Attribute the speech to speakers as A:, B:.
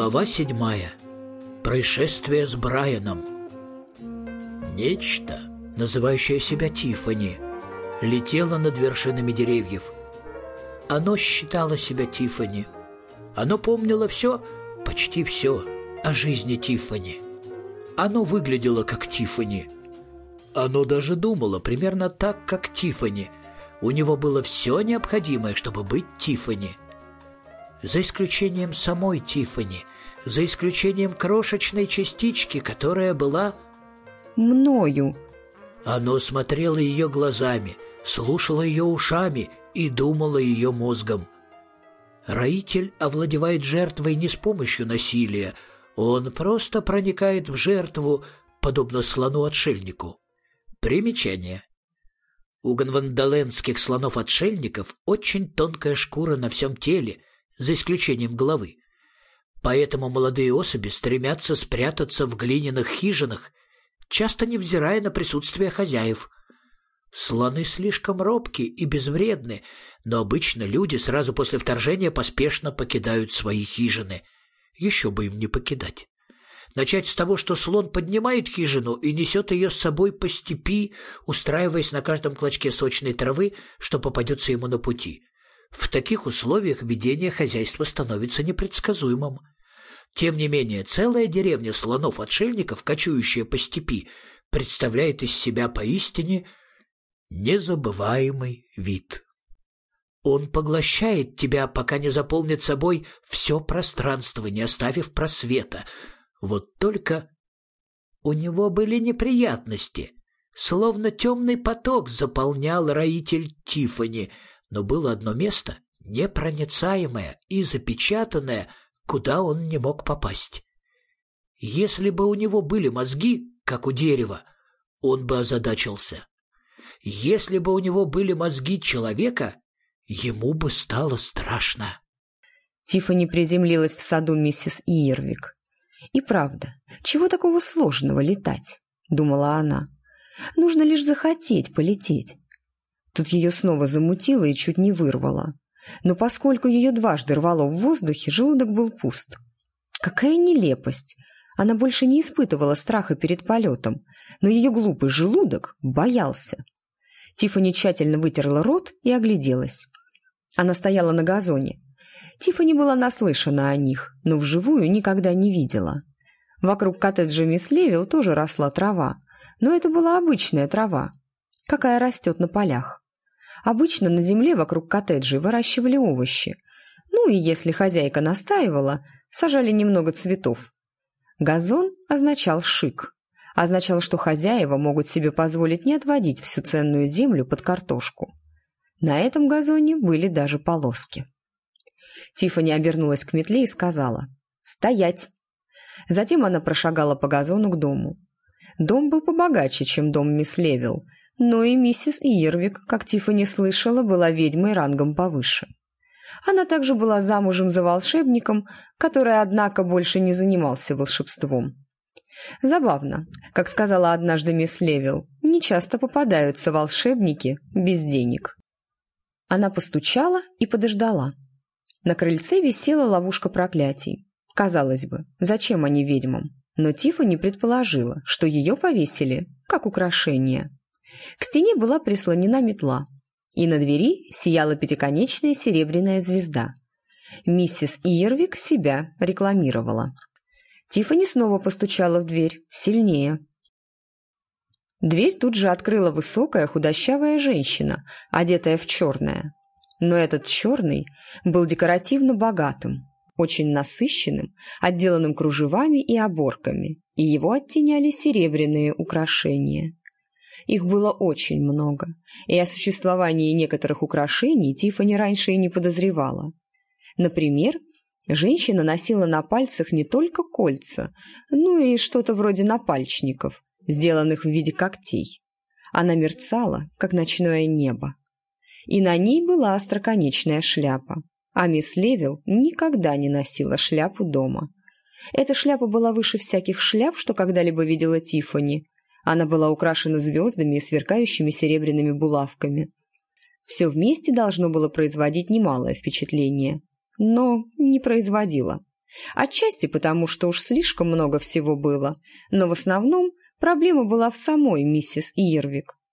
A: Глава 7. Происшествие с Брайаном. Нечто, называющее себя Тиффани, летело над вершинами деревьев. Оно считало себя Тиффани. Оно помнило все, почти все, о жизни Тиффани. Оно выглядело как Тиффани. Оно даже думало примерно так, как Тиффани. У него было все необходимое, чтобы быть Тиффани. За исключением самой Тиффани, за исключением крошечной частички, которая была
B: мною.
A: Оно смотрело ее глазами, слушало ее ушами и думало ее мозгом. Роитель овладевает жертвой не с помощью насилия, он просто проникает в жертву, подобно слону-отшельнику. Примечание. У гонвандоленских слонов-отшельников очень тонкая шкура на всем теле, за исключением головы. Поэтому молодые особи стремятся спрятаться в глиняных хижинах, часто невзирая на присутствие хозяев. Слоны слишком робки и безвредны, но обычно люди сразу после вторжения поспешно покидают свои хижины. Еще бы им не покидать. Начать с того, что слон поднимает хижину и несет ее с собой по степи, устраиваясь на каждом клочке сочной травы, что попадется ему на пути. В таких условиях ведение хозяйства становится непредсказуемым. Тем не менее, целая деревня слонов-отшельников, кочующая по степи, представляет из себя поистине незабываемый вид. Он поглощает тебя, пока не заполнит собой все пространство, не оставив просвета. Вот только у него были неприятности. Словно темный поток заполнял роитель Тиффани, но было одно место, непроницаемое и запечатанное, куда он не мог попасть. Если бы у него были мозги, как у дерева, он бы озадачился. Если бы у него были мозги человека, ему бы стало страшно.
B: Тиффани приземлилась в саду миссис Иервик. «И правда, чего такого сложного летать?» — думала она. «Нужно лишь захотеть полететь». Тут ее снова замутило и чуть не вырвало. Но поскольку ее дважды рвало в воздухе, желудок был пуст. Какая нелепость! Она больше не испытывала страха перед полетом, но ее глупый желудок боялся. Тиффани тщательно вытерла рот и огляделась. Она стояла на газоне. Тиффани была наслышана о них, но вживую никогда не видела. Вокруг коттеджа мисс Левилл тоже росла трава, но это была обычная трава, какая растет на полях. Обычно на земле вокруг коттеджей выращивали овощи. Ну и если хозяйка настаивала, сажали немного цветов. Газон означал шик. Означал, что хозяева могут себе позволить не отводить всю ценную землю под картошку. На этом газоне были даже полоски. Тиффани обернулась к метле и сказала: «Стоять!». Затем она прошагала по газону к дому. Дом был побогаче, чем дом мисс Левилл, но и миссис Иервик, как Тиффани слышала, была ведьмой рангом повыше. Она также была замужем за волшебником, который, однако, больше не занимался волшебством. Забавно, как сказала однажды мисс Левилл, нечасто попадаются волшебники без денег. Она постучала и подождала. На крыльце висела ловушка проклятий. Казалось бы, зачем они ведьмам? Но Тиффани предположила, что ее повесили как украшение. К стене была прислонена метла, и на двери сияла пятиконечная серебряная звезда. Миссис Иервик себя рекламировала. Тиффани снова постучала в дверь, сильнее. Дверь тут же открыла высокая худощавая женщина, одетая в черное. Но этот черный был декоративно богатым, очень насыщенным, отделанным кружевами и оборками, и его оттеняли серебряные украшения. Их было очень много, и о существовании некоторых украшений Тиффани раньше и не подозревала. Например, женщина носила на пальцах не только кольца, но и что-то вроде напальчников, сделанных в виде когтей. Она мерцала, как ночное небо. И на ней была остроконечная шляпа, а мисс Левилл никогда не носила шляпу дома. Эта шляпа была выше всяких шляп, что когда-либо видела Тиффани. Она была украшена звездами и сверкающими серебряными булавками. Все вместе должно было производить немалое впечатление, но не производило. Отчасти потому, что уж слишком много всего было, но в основном проблема была в самой миссис Ирвик.